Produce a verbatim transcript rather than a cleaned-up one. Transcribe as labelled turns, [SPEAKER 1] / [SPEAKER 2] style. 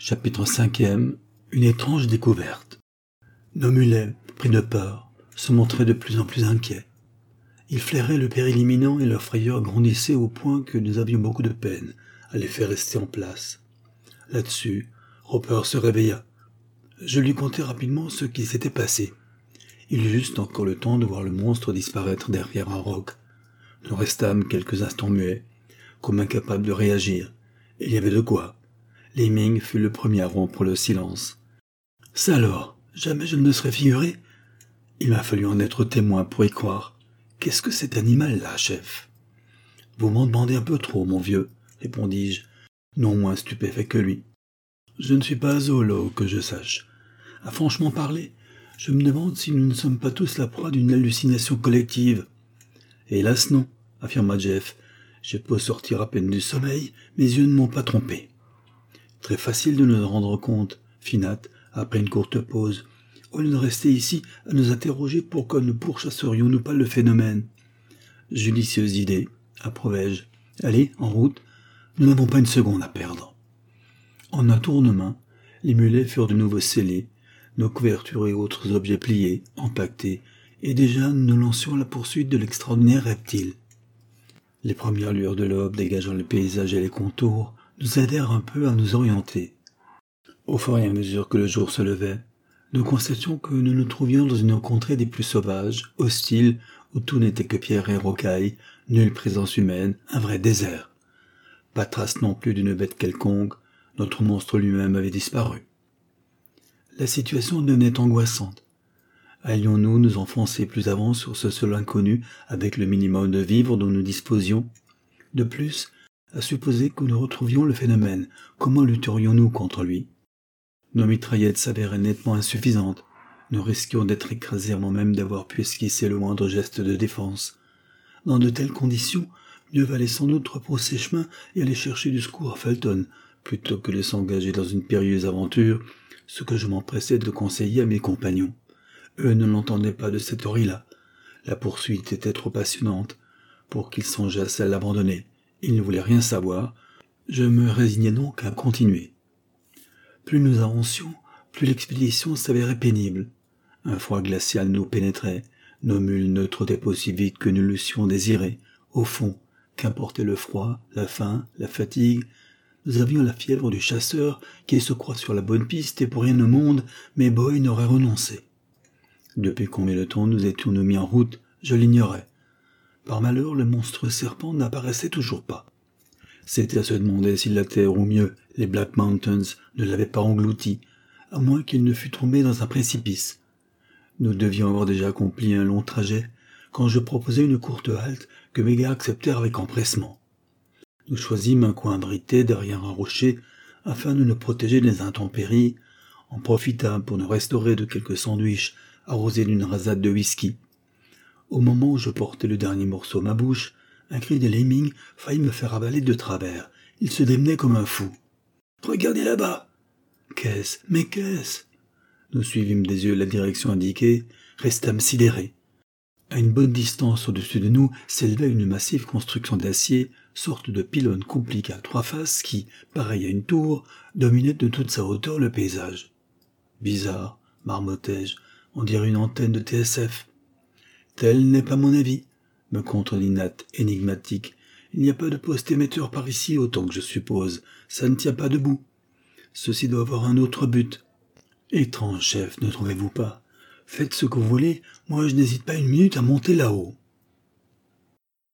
[SPEAKER 1] Chapitre cinquième. Une étrange découverte. Nos mulets, pris de peur, se montraient de plus en plus inquiets. Ils flairaient le péril imminent et leur frayeur grandissait au point que nous avions beaucoup de peine à les faire rester en place. Là-dessus, Roper se réveilla. Je lui contai rapidement ce qui s'était passé. Il eut juste encore le temps de voir le monstre disparaître derrière un roc. Nous restâmes quelques instants muets, comme incapables de réagir. Et il y avait de quoi. Lemming fut le premier à rompre le silence. « Ça alors, jamais je ne me serais figuré. Il m'a fallu en être témoin pour y croire. Qu'est-ce que cet animal-là, chef ?»« Vous m'en demandez un peu trop, mon vieux, » répondis-je, non moins stupéfait que lui. « Je ne suis pas zoologue, que je sache. À franchement parler, je me demande si nous ne sommes pas tous la proie d'une hallucination collective. »« Hélas non, » affirma Jeff. « J'ai beau sortir à peine du sommeil, mes yeux ne m'ont pas trompé. » « Très facile de nous en rendre compte, » fit Nat, après une courte pause. « Au lieu de rester ici à nous interroger, pourquoi ne pourchasserions-nous pas le phénomène ?»« Judicieuse idée, » approuvai-je. « Allez, en route, nous n'avons pas une seconde à perdre. » En un tournement, les mulets furent de nouveau scellés, nos couvertures et autres objets pliés, empaquetés, et déjà nous nous lancions à la poursuite de l'extraordinaire reptile. Les premières lueurs de l'aube dégageant le paysage et les contours nous aidèrent un peu à nous orienter. Au fur et à mesure que le jour se levait, nous constations que nous nous trouvions dans une contrée des plus sauvages, hostile, où tout n'était que pierre et rocailles, nulle présence humaine, un vrai désert. Pas trace non plus d'une bête quelconque, notre monstre lui-même avait disparu. La situation devenait angoissante. Allions-nous nous enfoncer plus avant sur ce sol inconnu avec le minimum de vivres dont nous disposions? De plus, à supposer que nous retrouvions le phénomène, comment lutterions-nous contre lui? Nos mitraillettes s'avéraient nettement insuffisantes. Nous risquions d'être écrasés avant même d'avoir pu esquisser le moindre geste de défense. Dans de telles conditions, mieux valait sans doute repousser chemin et aller chercher du secours à Fulton, plutôt que de s'engager dans une périlleuse aventure, ce que je m'empressais de conseiller à mes compagnons. Eux ne l'entendaient pas de cette oreille-là. La poursuite était trop passionnante pour qu'ils songeassent à l'abandonner. Ils ne voulaient rien savoir. Je me résignai donc à continuer. Plus nous avancions, plus l'expédition s'avérait pénible. Un froid glacial nous pénétrait. Nos mules ne trottaient pas aussi vite que nous l'eussions désiré. Au fond, qu'importait le froid, la faim, la fatigue, nous avions la fièvre du chasseur qui se croit sur la bonne piste et pour rien au monde, mes boys n'auraient renoncé. Depuis combien de temps nous étions-nous mis en route, je l'ignorais. Par malheur, le monstrueux serpent n'apparaissait toujours pas. C'était à se demander si la terre, ou mieux, les Black Mountains, ne l'avaient pas englouti, à moins qu'il ne fût tombé dans un précipice. Nous devions avoir déjà accompli un long trajet, quand je proposai une courte halte que mes gars acceptèrent avec empressement. Nous choisîmes un coin abrité derrière un rocher, afin de nous protéger des intempéries, en profitâmes pour nous restaurer de quelques sandwichs arrosés d'une rasade de whisky. Au moment où je portais le dernier morceau à ma bouche, un cri de Lemming faillit me faire avaler de travers. Il se démenait comme un fou. « Regardez là-bas !»« Qu'est-ce ? Mais qu'est-ce ?» Nous suivîmes des yeux la direction indiquée, restâmes sidérés. À une bonne distance au-dessus de nous s'élevait une massive construction d'acier, sorte de pylône compliqué à trois faces qui, pareil à une tour, dominait de toute sa hauteur le paysage. Bizarre, marmottai-je, on dirait une antenne de T S F. Tel n'est pas mon avis, me contredit Nat, énigmatique. Il n'y a pas de poste émetteur par ici, autant que je suppose. Ça ne tient pas debout. Ceci doit avoir un autre but. Étrange, chef, ne trouvez-vous pas? Faites ce que vous voulez, moi je n'hésite pas une minute à monter là-haut.